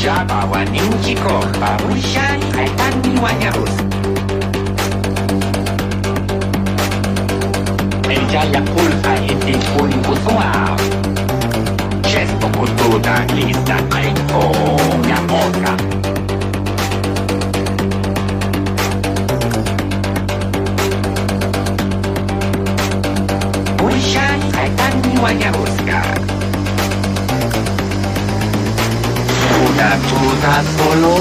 bawa ni uchiko babushani kaitani wanyarusi Enjaya pulsa iti pun kusua Cesto kutuda lisa kaiko ya oka Bushani kaitani wanyaruska Tuda solo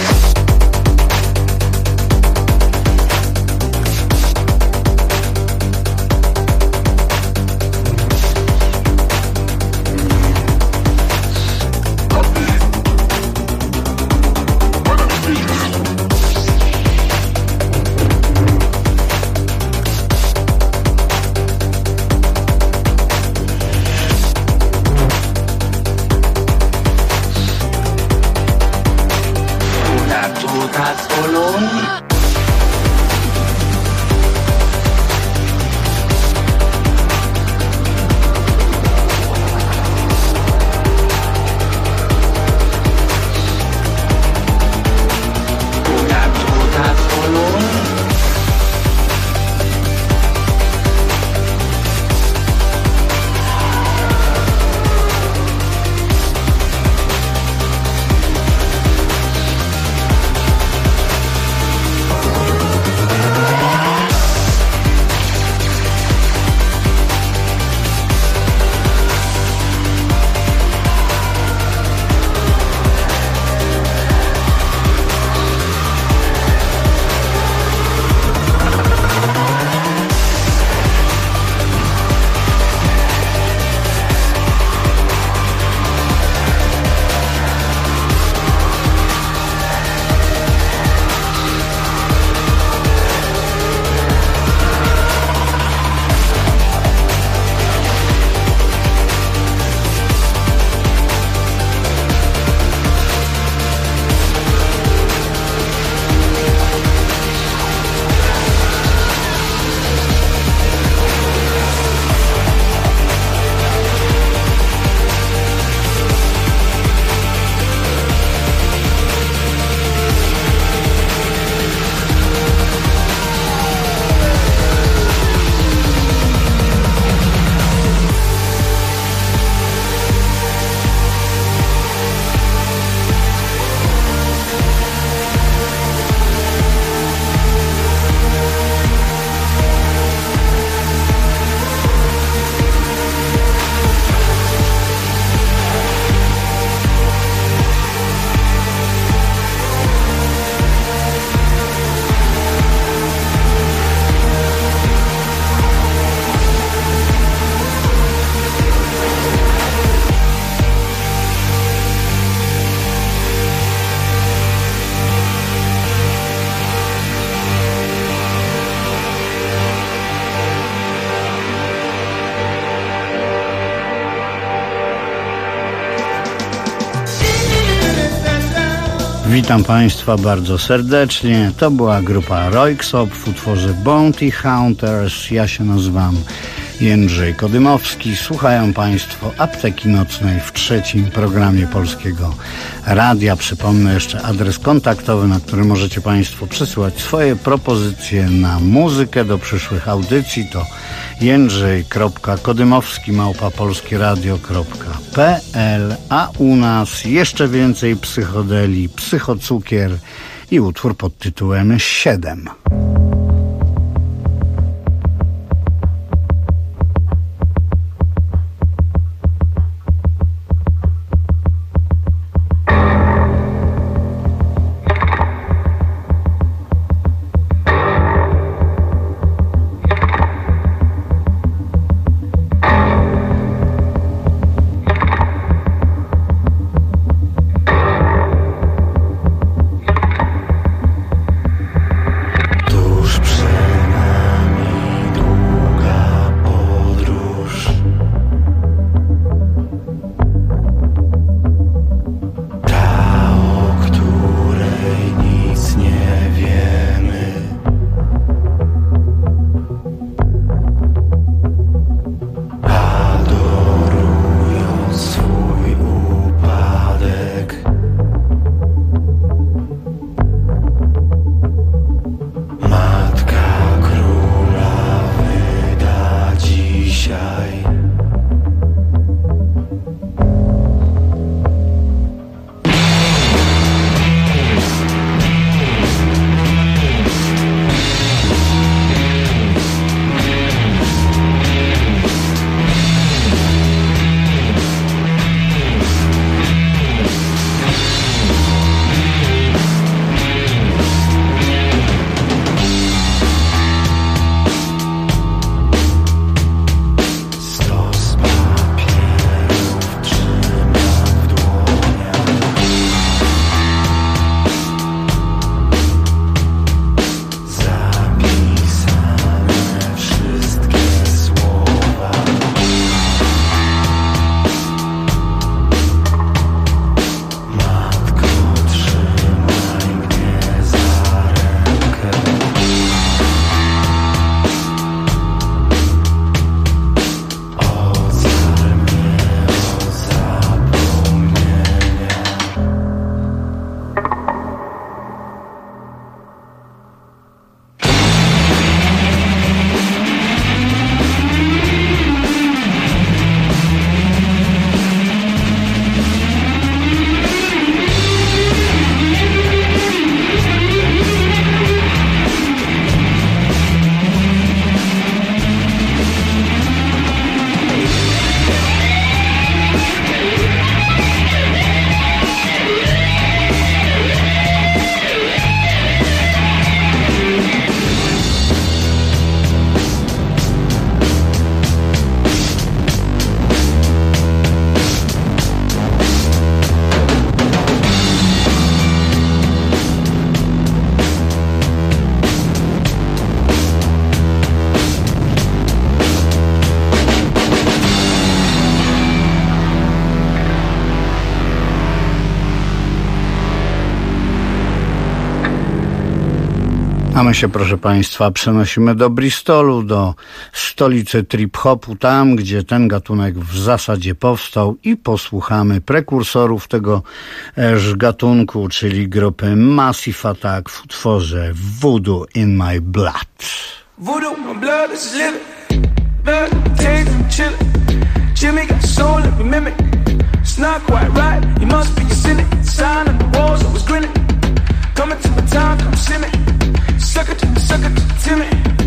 Witam Państwa bardzo serdecznie. To była grupa Röyksopp w utworze Bounty Hunters. Ja się nazywam Jędrzej Kodymowski. Słuchają Państwo Apteki Nocnej w trzecim programie Polskiego Radia. Przypomnę jeszcze adres kontaktowy, na który możecie Państwo przysyłać swoje propozycje na muzykę do przyszłych audycji. To jędrzej.kodymowski@polskieradio.pl. A u nas jeszcze więcej psychodeli, psychocukier i utwór pod tytułem 7. A my się, proszę Państwa, przenosimy do Bristolu, do stolicy trip-hopu, tam gdzie ten gatunek w zasadzie powstał, i posłuchamy prekursorów tego gatunku, czyli grupy Massive Attack w utworze Voodoo in My Blood. Voodoo in my blood is living, blood tasting, chillin'. Jimmy got soul and we mimic. It's not quite right, you must be a cynic. Sign on the walls, I was grinning. Coming to my time, come see me. Sucker to Timmy.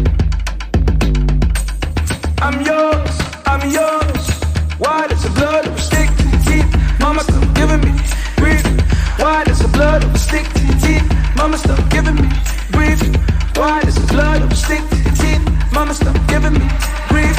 I'm yours. Why does the blood ever stick to your teeth? Mama still giving me grief. Why does the blood ever stick to your teeth? Mama still giving me grief. Why does the blood ever stick to your teeth? Mama still giving me grief.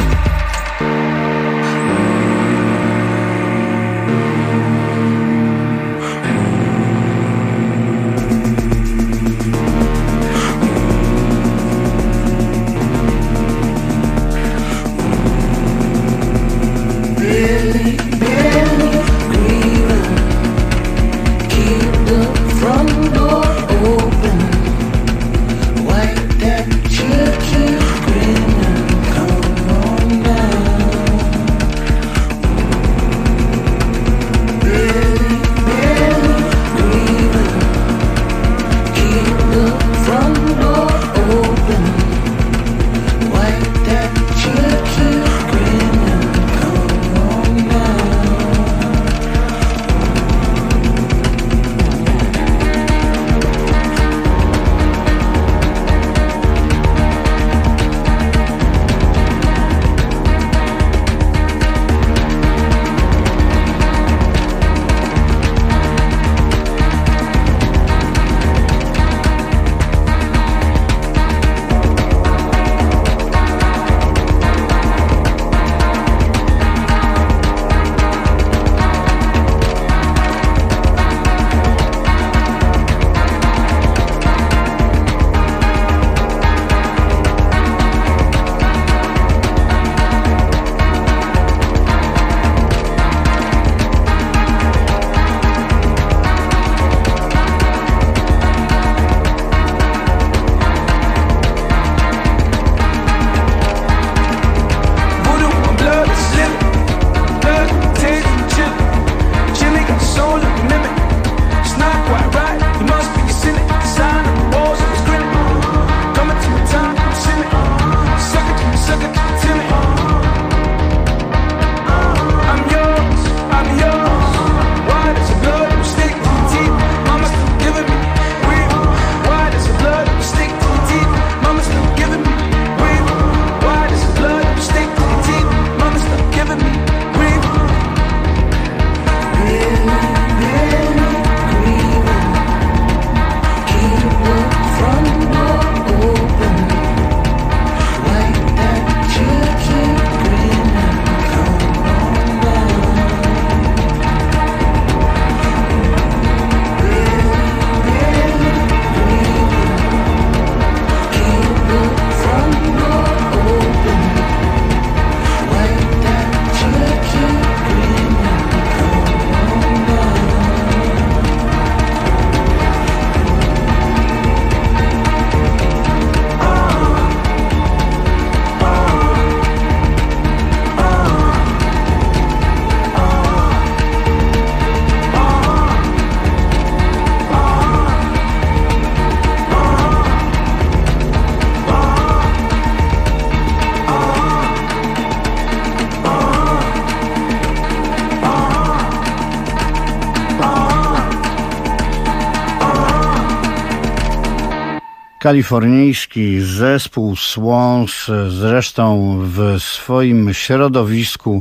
Kalifornijski zespół Swans, zresztą w swoim środowisku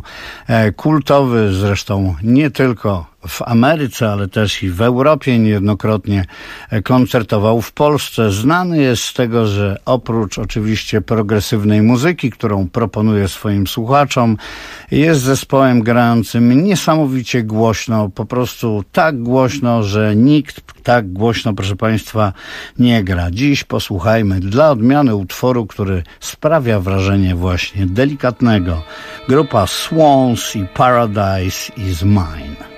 kultowy, zresztą nie tylko w Ameryce, ale też i w Europie niejednokrotnie koncertował w Polsce. Znany jest z tego, że oprócz oczywiście progresywnej muzyki, którą proponuje swoim słuchaczom, jest zespołem grającym niesamowicie głośno, po prostu tak głośno, że nikt tak głośno, proszę Państwa, nie gra. Dziś posłuchajmy dla odmiany utworu, który sprawia wrażenie właśnie delikatnego. Grupa Swans i Paradise is Mine.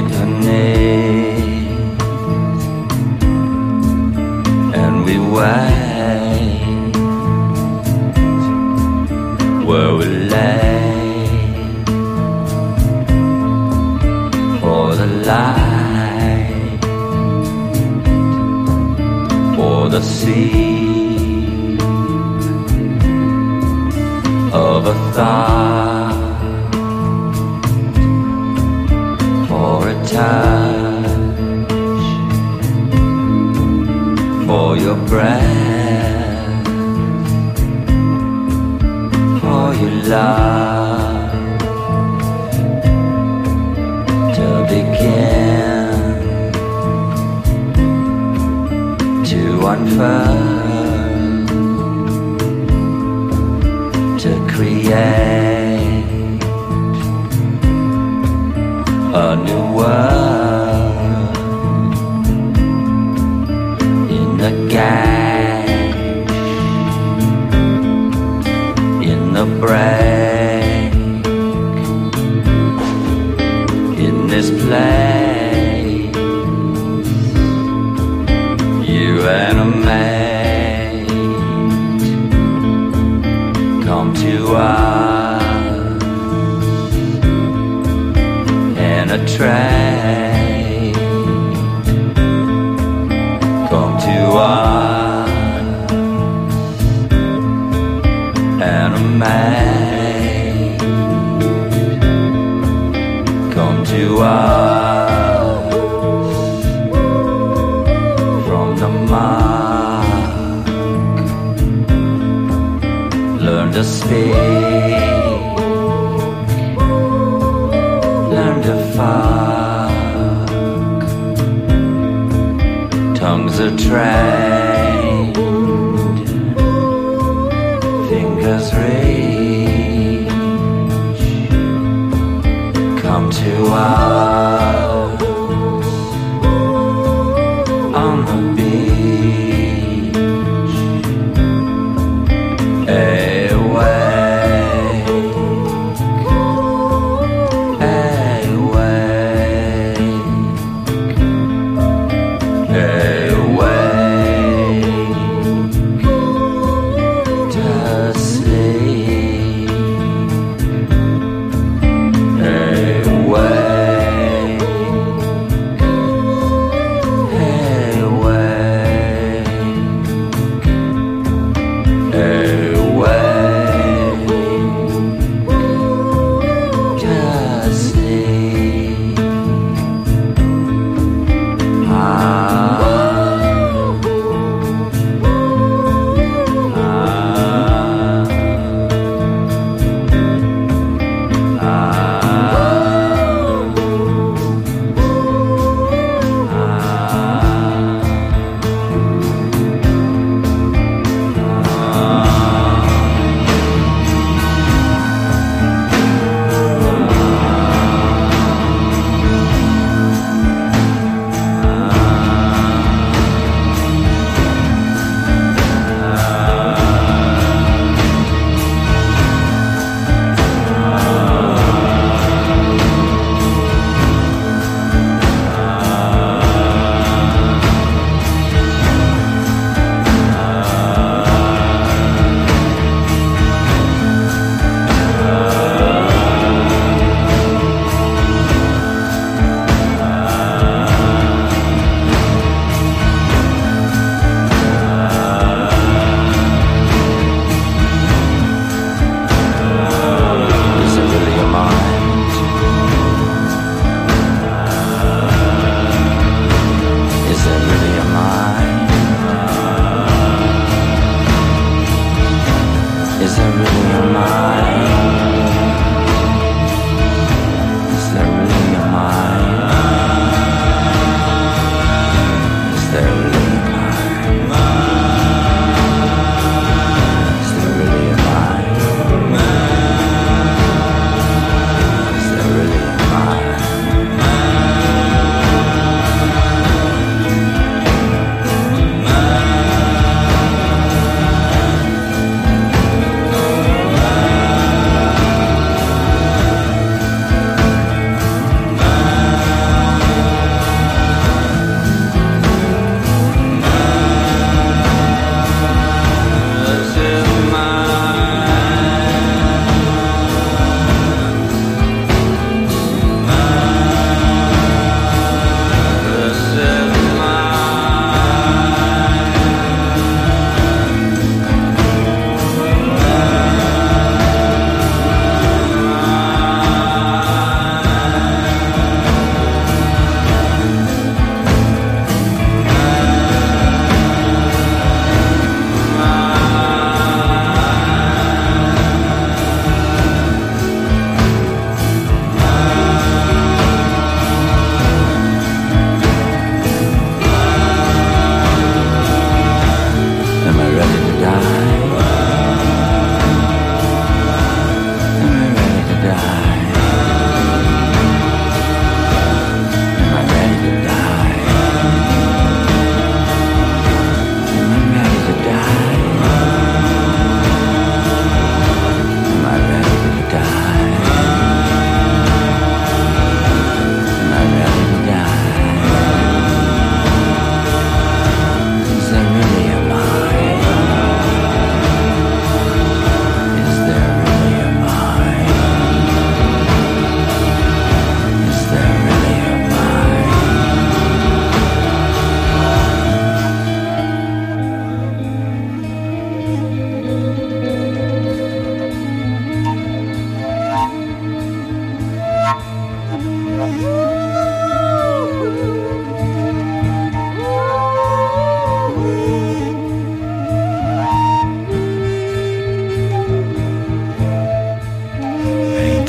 beneath, and we wait where we lay for the light, for the sea of a thought, for a touch, for your breath, for your love to begin to unfurl, to create a new world in the gash, in the break, in this place you animate, come to us and a trade, come to us and a maid, come to us from the mark, learn to speak, learn to fuck, tongues are trained, fingers reach, come to us on the beach, awake,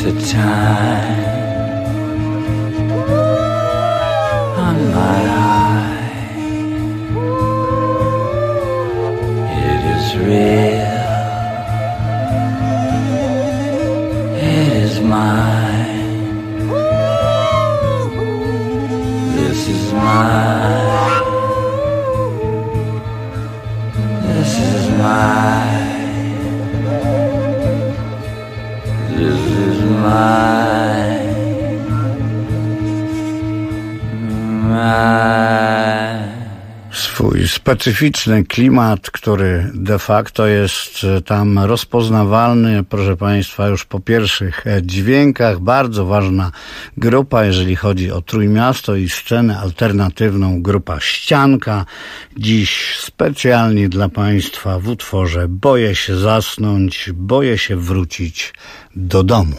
the time on my eye. It is real. It is mine. This is mine. This is mine. This is mine. Swój specyficzny klimat, który de facto jest tam rozpoznawalny, proszę Państwa, już po pierwszych dźwiękach. Bardzo ważna grupa, jeżeli chodzi o Trójmiasto i scenę alternatywną, grupa Ścianka. Dziś specjalnie dla Państwa w utworze Boję się zasnąć, boję się wrócić do domu.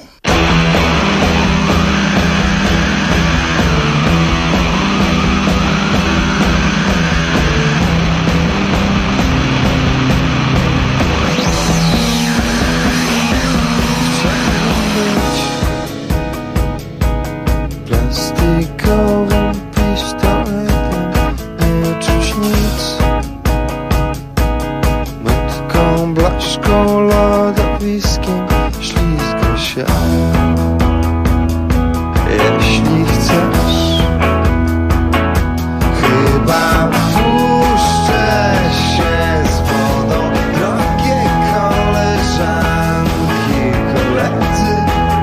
Plastikowym pistoletem nie czuć nic, mytką, blaszką, lodowiskiem ślizga się. Jeśli chcesz, chyba puszczę się z wodą, drogie koleżanki, koledzy.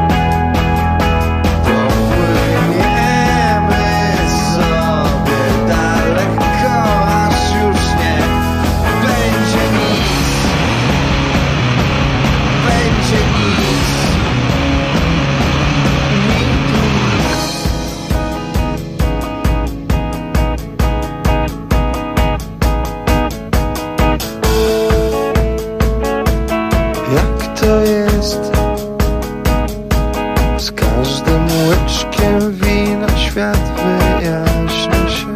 To jest z każdym łyczkiem wina świat wyjaśnia się.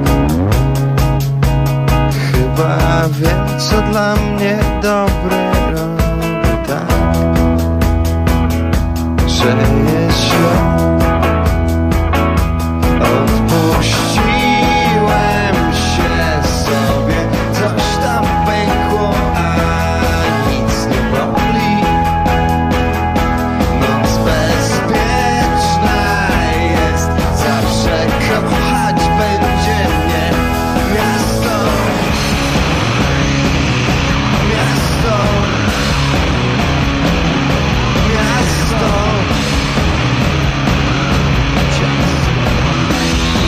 Chyba wiem, co dla mnie dobre robi tak, że jest źle. Odpuściłem się sobie, coś tam pękło, a nic nie boli. Kochać będzie mnie miasto, miasto, miasto, ciasto.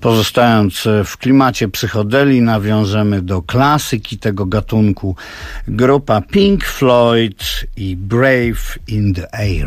Pozostając w klimacie psychodeli, nawiążemy do klasyki tego gatunku. Grupa Pink Floyd i Brave in the Air.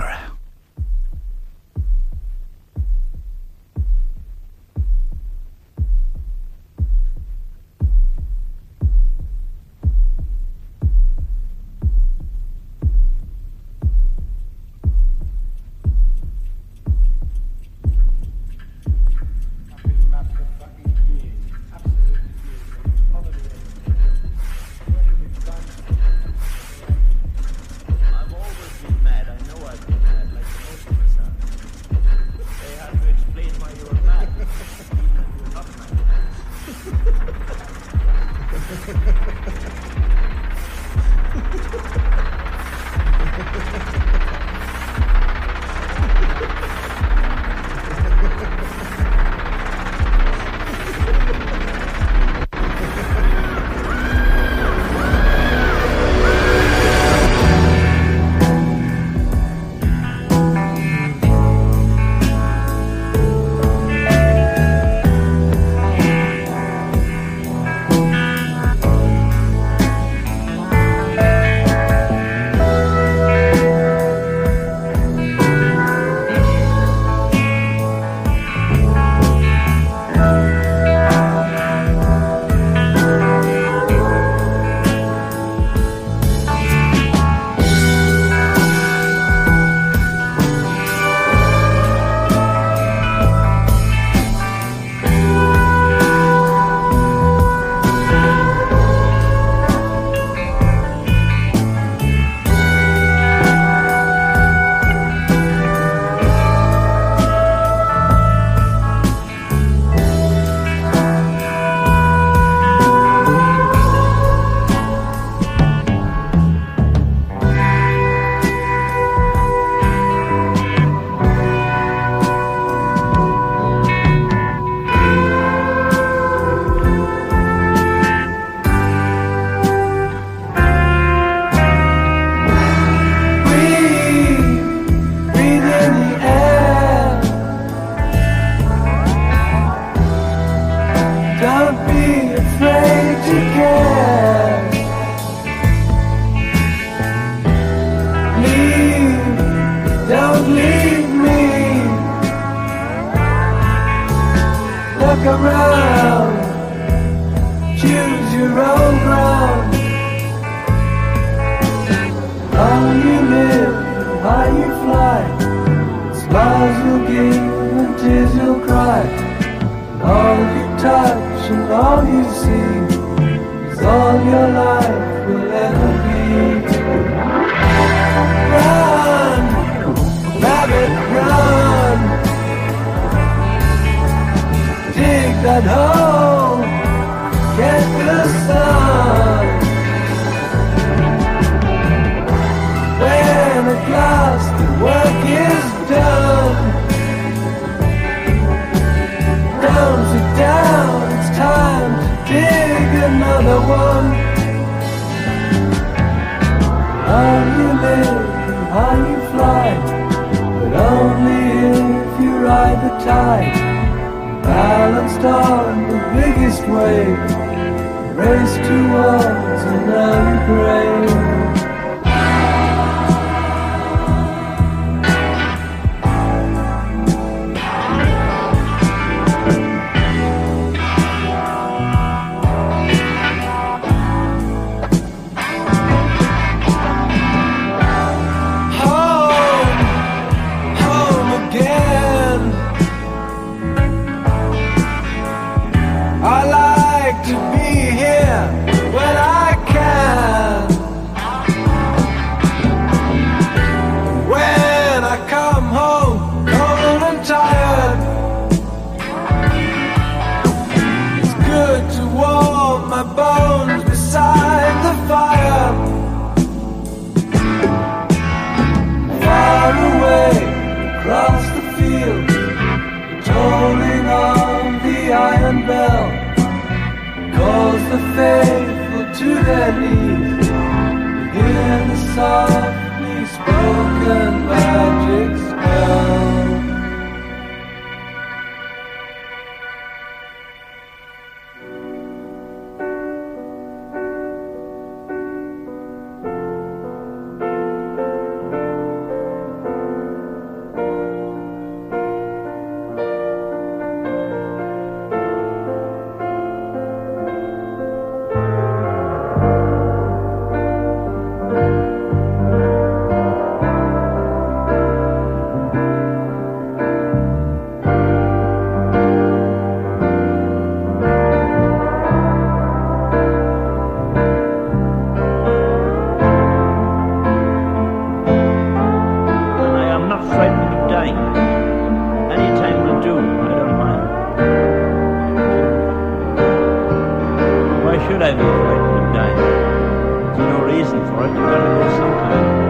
I like to be here when I can. should I be frightened of dying? There's no reason for it. You've got to go sometime.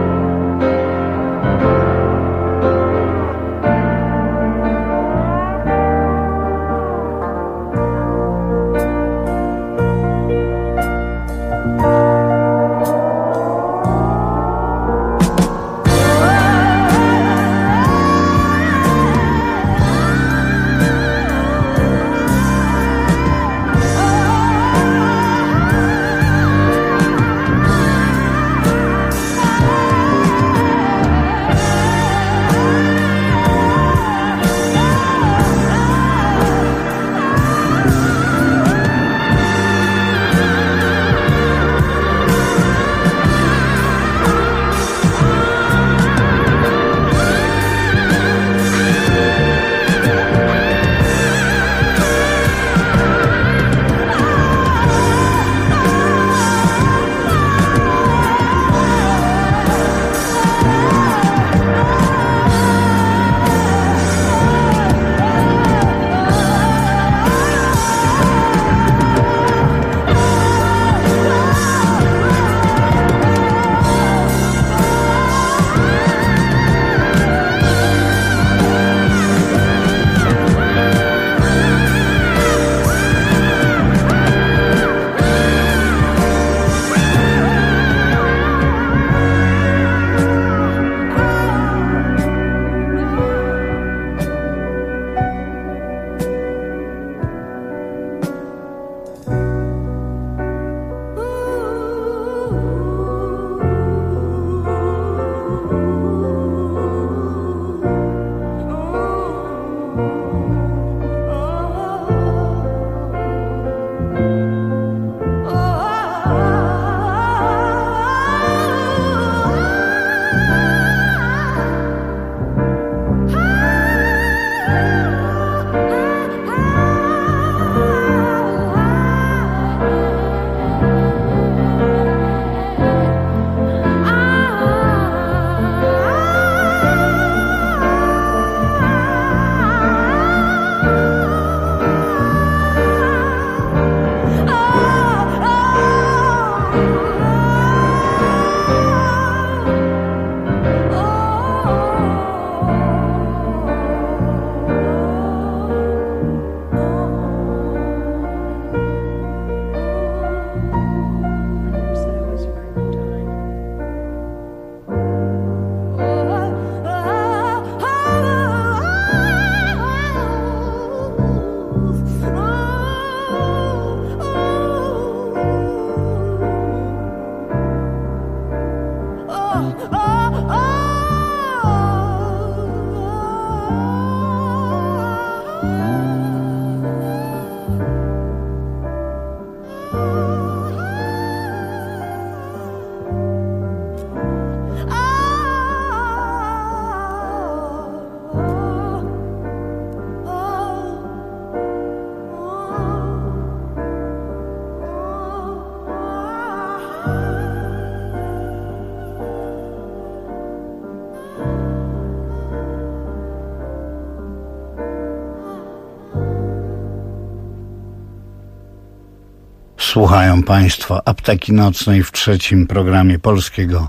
Słuchają Państwo Apteki Nocnej w trzecim programie Polskiego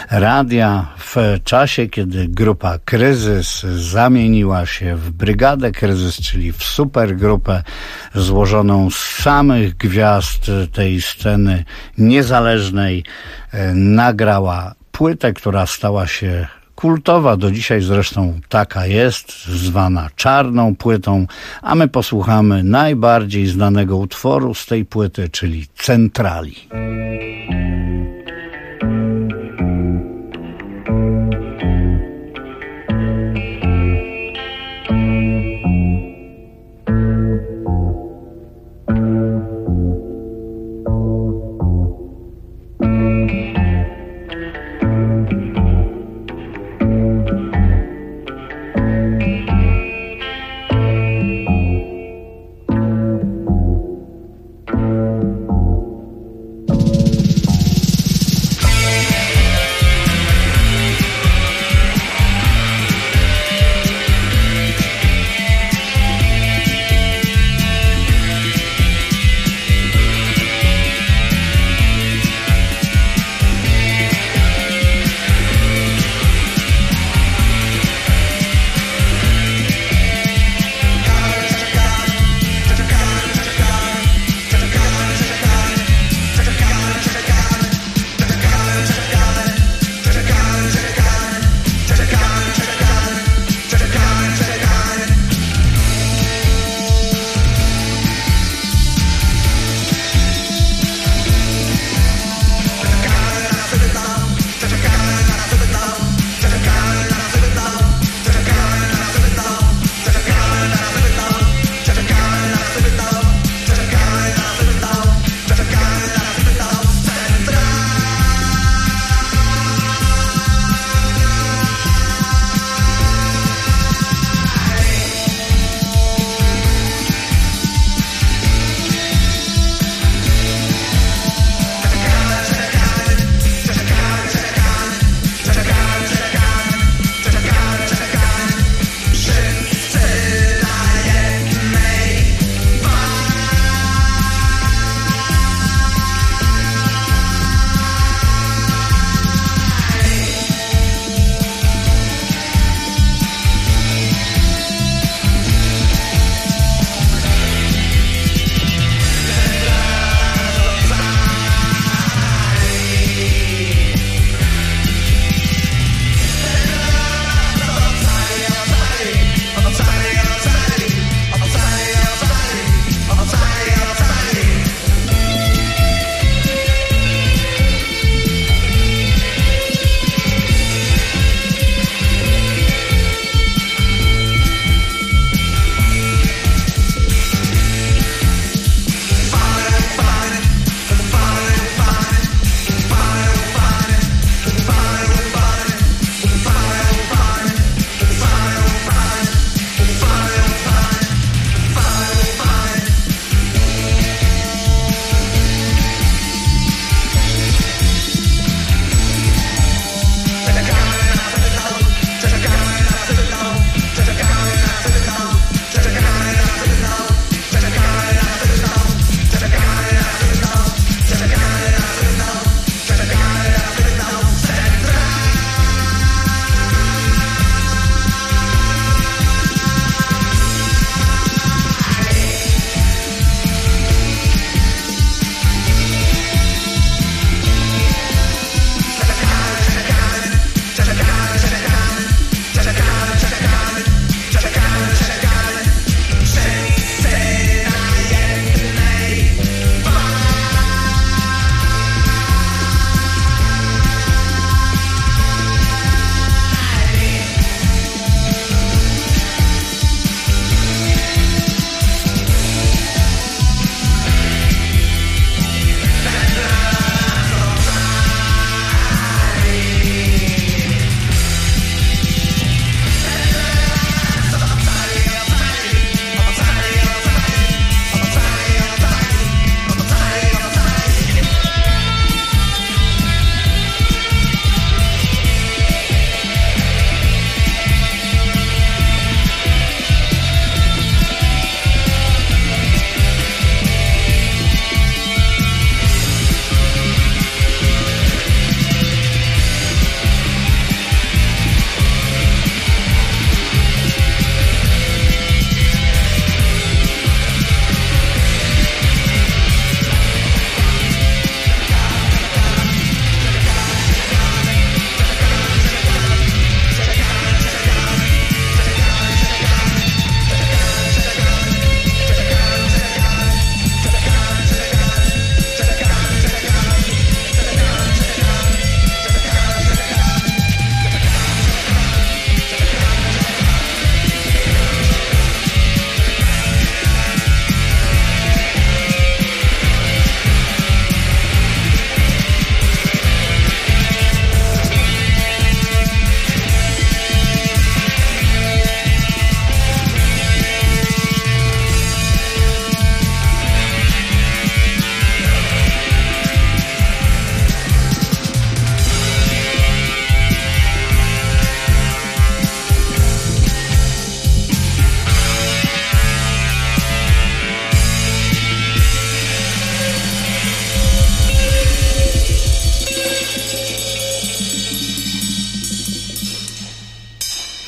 Radia w czasie, kiedy grupa Kryzys zamieniła się w Brygadę Kryzys, czyli w supergrupę złożoną z samych gwiazd tej sceny niezależnej. Nagrała płytę, która stała się kultowa, do dzisiaj zresztą taka jest, zwana Czarną Płytą, a my posłuchamy najbardziej znanego utworu z tej płyty, czyli Centrali.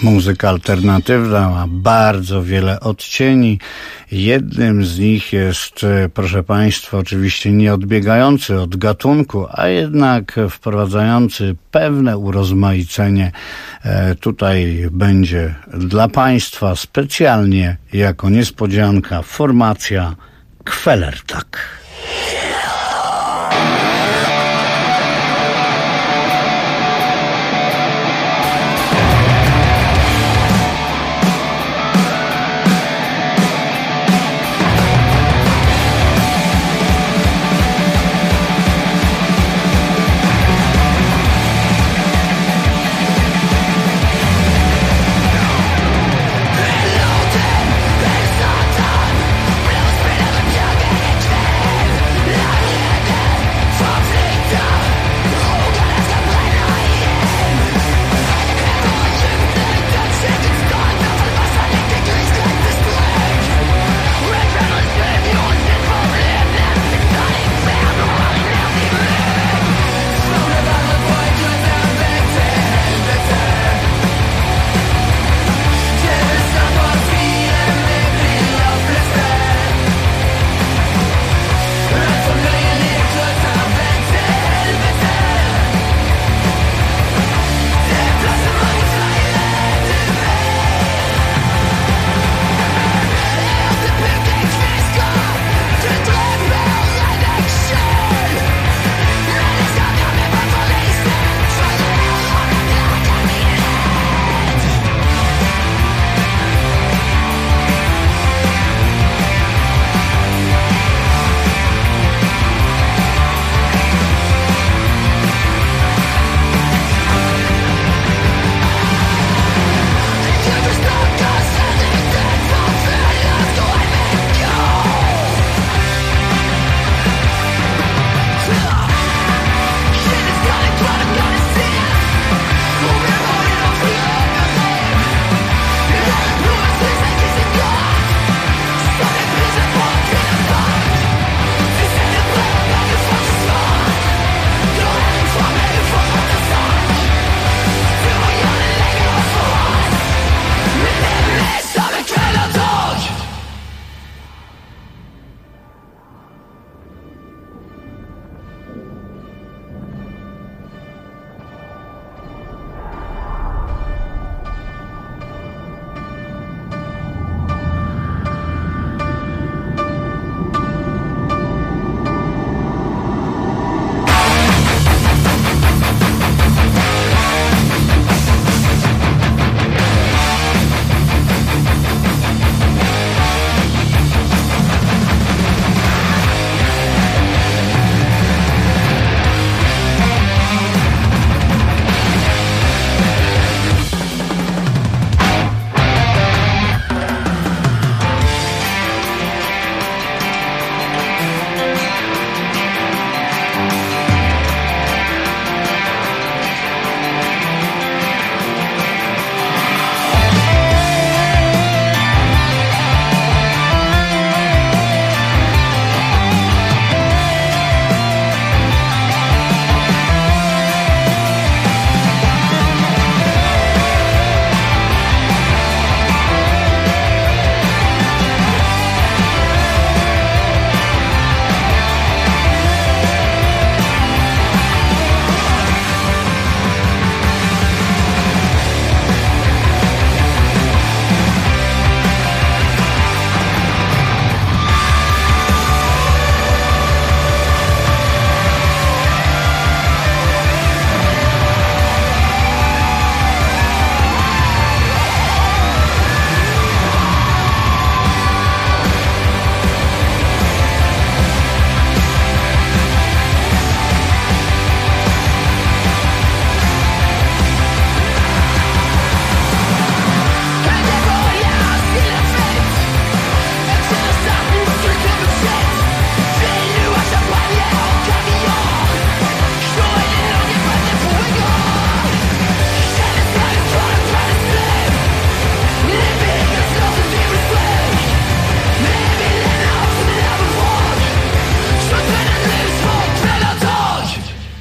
Muzyka alternatywna ma bardzo wiele odcieni. Jednym z nich jest, proszę Państwa, oczywiście nie odbiegający od gatunku, a jednak wprowadzający pewne urozmaicenie. Tutaj będzie dla Państwa specjalnie jako niespodzianka formacja Kwelertak. Reloaded, there's a done. Blues, freedom, and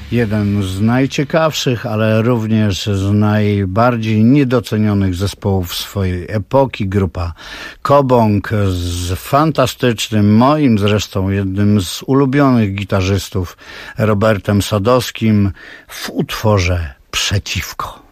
Jeden z najciekawszych, ale również z najbardziej niedocenionych zespołów swojej epoki. Grupa Kobong z fantastycznym, moim zresztą jednym z ulubionych gitarzystów, Robertem Sadowskim w utworze Przeciwko.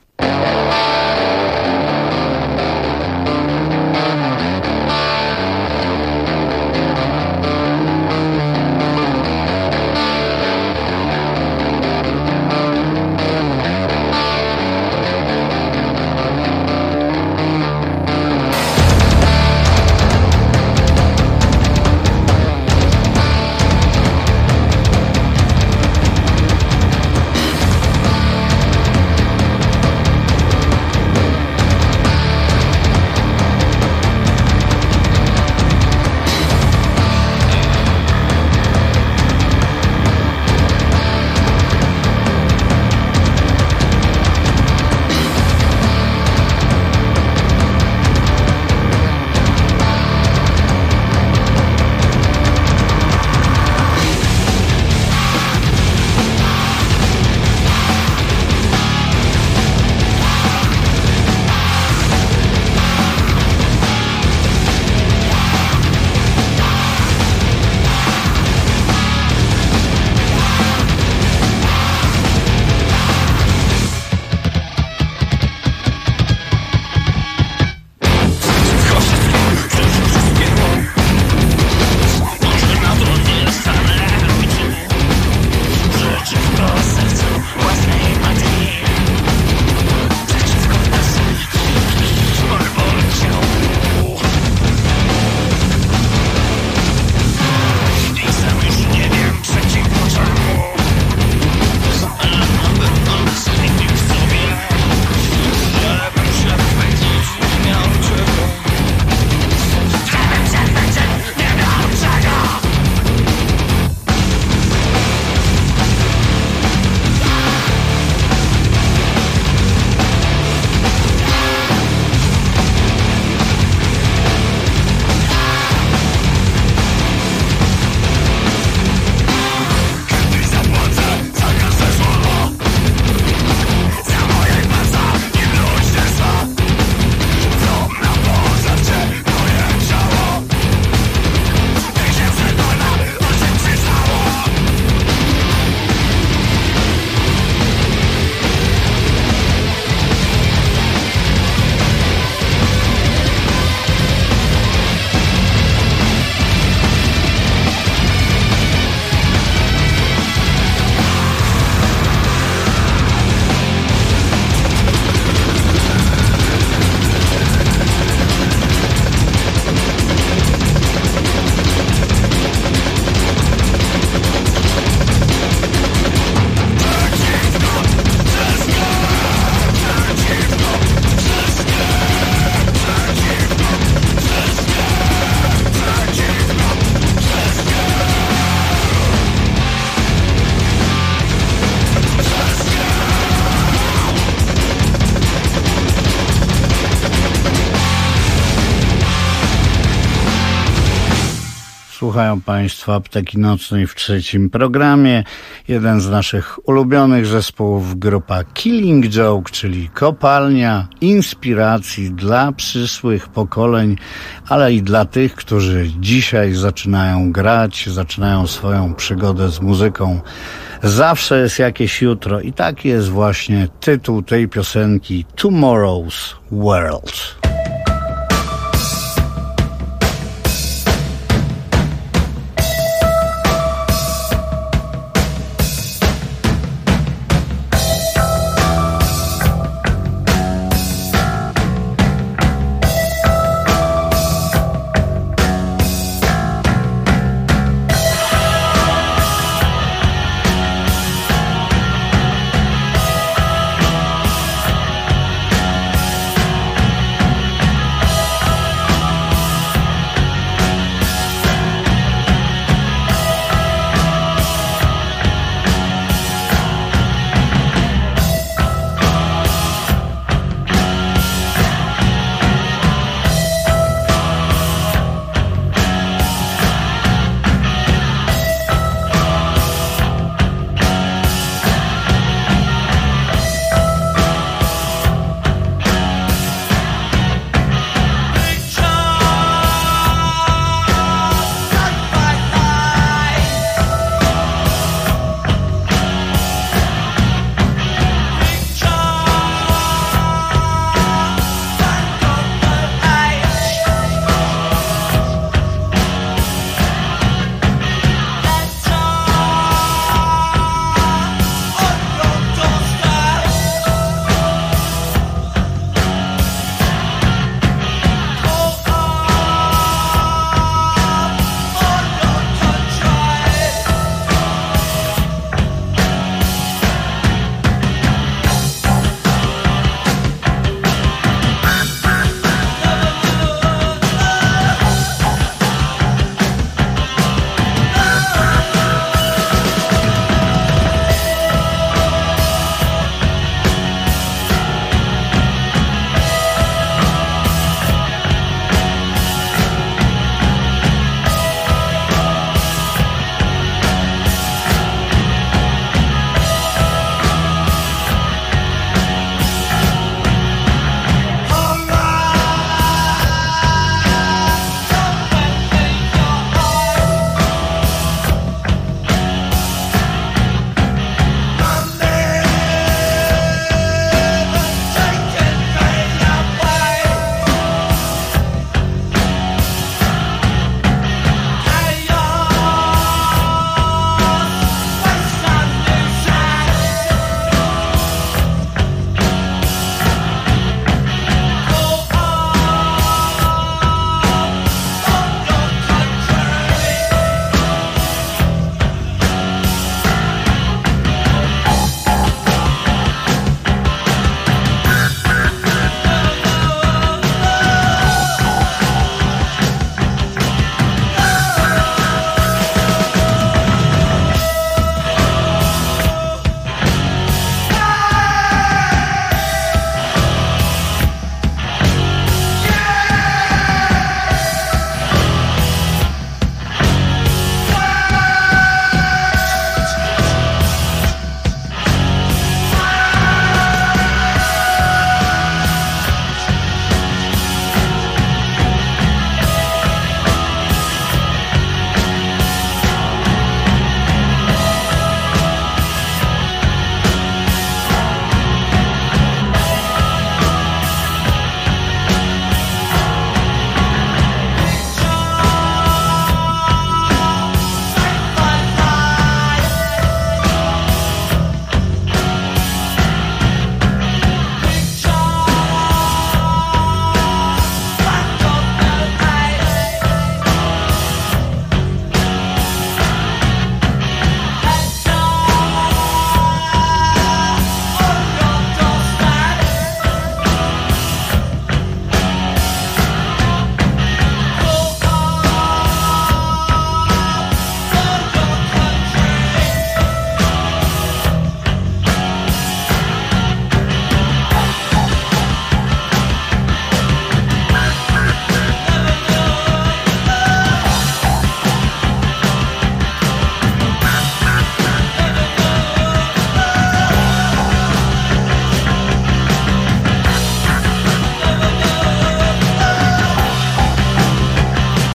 Słuchają Państwo Apteki Nocnej w trzecim programie. Jeden z naszych ulubionych zespołów, grupa Killing Joke, czyli kopalnia inspiracji dla przyszłych pokoleń, ale i dla tych, którzy dzisiaj zaczynają grać, zaczynają swoją przygodę z muzyką. Zawsze jest jakieś jutro i taki jest właśnie tytuł tej piosenki, Tomorrow's World.